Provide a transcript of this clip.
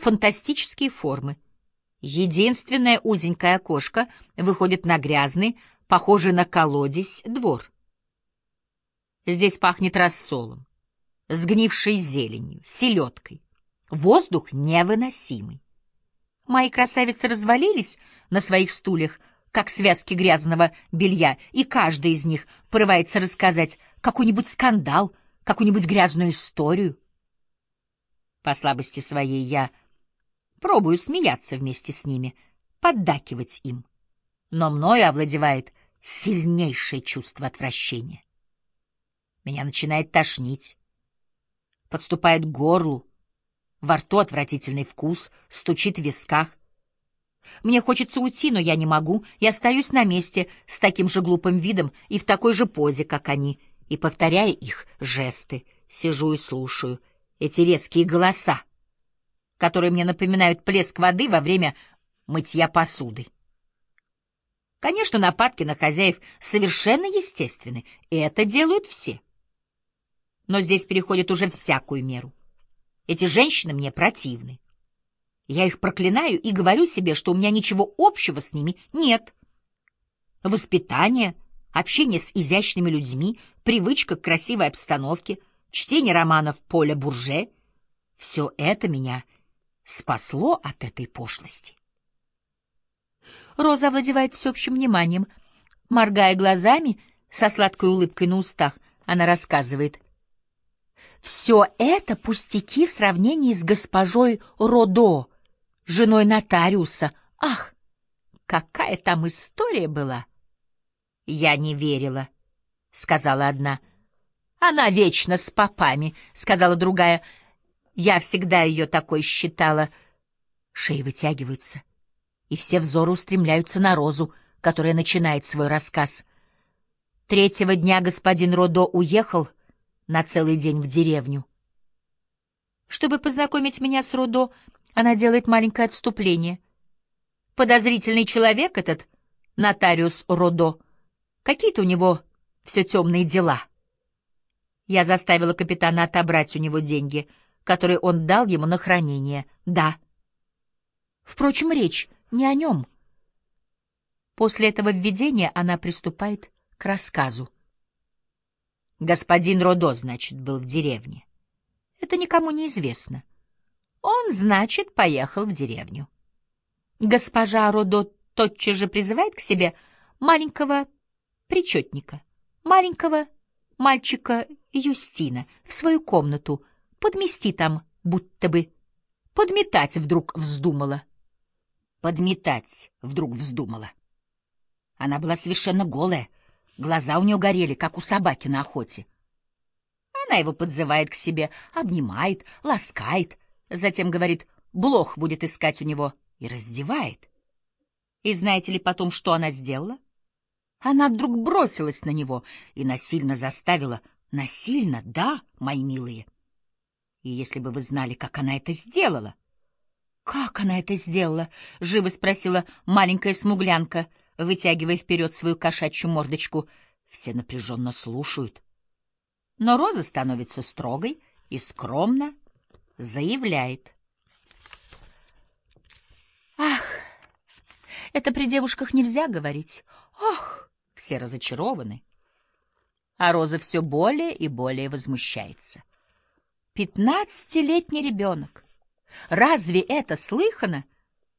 фантастические формы. Единственное узенькое окошко выходит на грязный, похожий на колодец, двор. Здесь пахнет рассолом, сгнившей зеленью, селедкой. Воздух невыносимый. Мои красавицы развалились на своих стульях, как связки грязного белья, и каждая из них порывается рассказать какой-нибудь скандал, какую-нибудь грязную историю. По слабости своей я пробую смеяться вместе с ними, поддакивать им, но мною овладевает сильнейшее чувство отвращения. Меня начинает тошнить, подступает к горлу, во рту отвратительный вкус, стучит в висках. Мне хочется уйти, но я не могу, и остаюсь на месте с таким же глупым видом и в такой же позе, как они, и, повторяя их жесты, сижу и слушаю эти резкие голоса, которые мне напоминают плеск воды во время мытья посуды. Конечно, нападки на хозяев совершенно естественны, и это делают все. Но здесь переходят уже всякую меру. Эти женщины мне противны. Я их проклинаю и говорю себе, что у меня ничего общего с ними нет. Воспитание, общение с изящными людьми, привычка к красивой обстановке, чтение романов Поля Бурже — все это меня спасло от этой пошлости. Роза овладевает всеобщим вниманием. Моргая глазами, со сладкой улыбкой на устах, она рассказывает: «Все это пустяки в сравнении с госпожой Родо, женой нотариуса. Ах, какая там история была!» «Я не верила», — сказала одна. «Она вечно с попами», — сказала другая. «Я всегда ее такой считала». Шеи вытягиваются, и все взоры устремляются на Розу, которая начинает свой рассказ. Третьего дня господин Родо уехал на целый день в деревню. Чтобы познакомить меня с Родо, она делает маленькое отступление. Подозрительный человек этот нотариус Родо. Какие-то у него все темные дела. Я заставила капитана отобрать у него деньги, которые он дал ему на хранение. Да. Впрочем, речь не о нем. После этого введения она приступает к рассказу. Господин Родо, значит, был в деревне. Это никому не известно. Он, значит, поехал в деревню. Госпожа Родо тотчас же призывает к себе маленького причетника, маленького мальчика Юстина в свою комнату, подмести там, будто бы. Подметать вдруг вздумала. Подметать вдруг вздумала. Она была совершенно голая, глаза у нее горели, как у собаки на охоте. Она его подзывает к себе, обнимает, ласкает, затем говорит, блох будет искать у него, и раздевает. И знаете ли потом, что она сделала? Она вдруг бросилась на него и насильно заставила, насильно, да, мои милые. И если бы вы знали, как она это сделала. «Как она это сделала?» — живо спросила маленькая смуглянка, вытягивая вперед свою кошачью мордочку. Все напряженно слушают. Но Роза становится строгой и скромно заявляет. «Ах, это при девушках нельзя говорить. Ох!» — все разочарованы. А Роза все более и более возмущается. 15-летний ребенок. Разве это слыхано?